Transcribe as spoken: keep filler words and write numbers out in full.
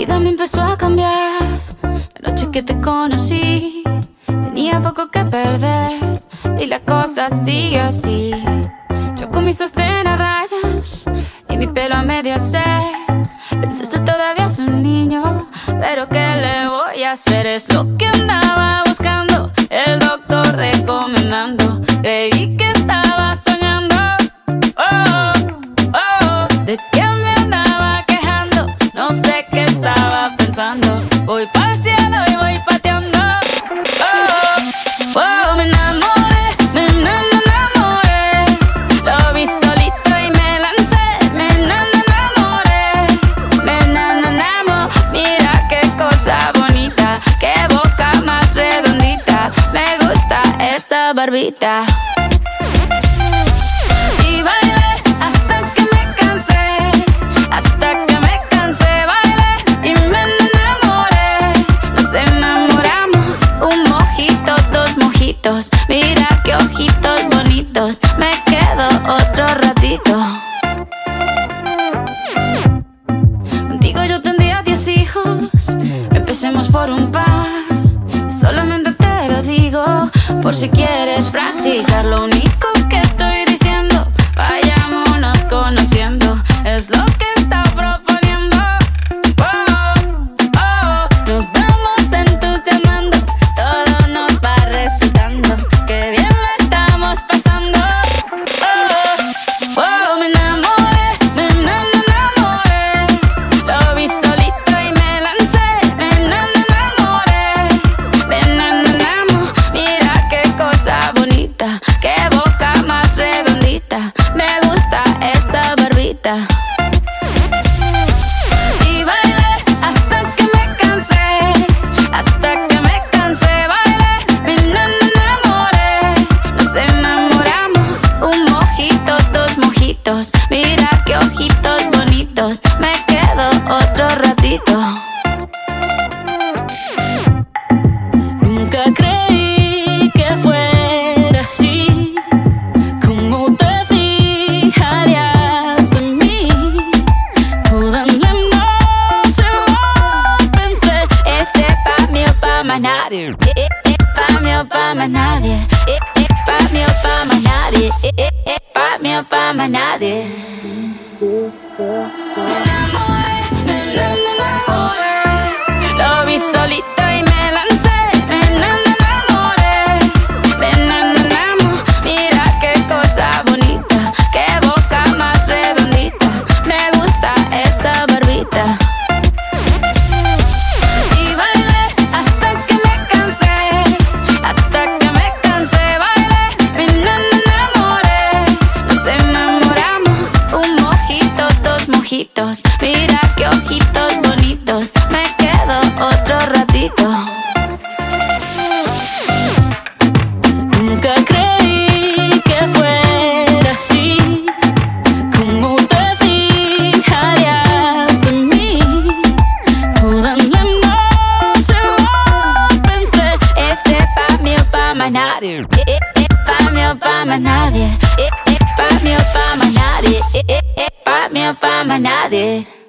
vida me empezó a cambiar. La noche que te conocí, tenía poco que perder y la cosa sigue así. Yo con mi sostén a rayas y mi pelo a medio hacer. Pensaste todavía es un niño, pero ¿qué le voy a hacer? Es lo que andaba buscando, el doctor recomendando. Creí que estaba soñando, oh, oh, de que me andaba quejando. No sé qué estaba pensando. Voy pa'l cielo y voy pateando, oh, oh, me enamoré, me enamoré. Lo vi solito y me lancé, me enamoré, me enamoré. Mira qué cosa bonita, qué boca más redondita. Me gusta esa barbita. Y bailé hasta que me cansé, hasta que me cansé. Bailé y me enamoré. Nos enamoramos, un mojito, dos mojitos. Mira qué ojitos bonitos. Me quedo otro ratito. Contigo yo tendría diez hijos. Empecemos por un par. Solamente te lo digo por si quieres practicar. Lo único que estoy diciendo, vayámonos conociendo. Es lo que está proponiendo. Oh, oh, nos vamos entusiasmando. Todo nos va resultando. Qué bien lo estamos pasando. Oh, oh, me enamoré, me enamoré. Lo vi solito y me lancé. Me enamoré, me enamoramos. Mira qué cosa bonita, qué boca más redondita. Me gusta esa barbita. Y bailé hasta que me cansé, hasta que me cansé. Bailé, me enamoré. Nos enamoramos, un mojito, dos mojitos. Mira qué ojitos bonitos. Me quedo otro ratito. Nunca creí que fuera así, cómo te fijarías en mí. Toda la noche lo pensé. Este pa' mí o pa' más nadie. Eh, eh, eh, pa' mí o pa' más nadie. Eh, eh, pa' mí o pa' más nadie. Eh, eh, eh, pa' mí o pa' más nadie. Me enamoré, me enamoré. Lo vi solito y me lancé. Me enamoré, me enamoramos. Mira qué cosa bonita, qué boca más redondita. Me gusta esa barbita. Y bailé hasta que me cansé, hasta que me cansé. Bailé, me enamoré. Nos enamoramos, un mojito, dos mojitos. Mira qué ojitos bonitos. Me quedo otro ratito. Nunca creí que fuera así, cómo te fijarías en mí. Toda la noche lo pensé. Este pa' mí o pa' más nadie. Eh, eh, eh, pa' mí o pa' más nadie. Eh, eh, pa' mí o pa' más nadie. Eh, eh, eh, pa' mí o pa' más nadie.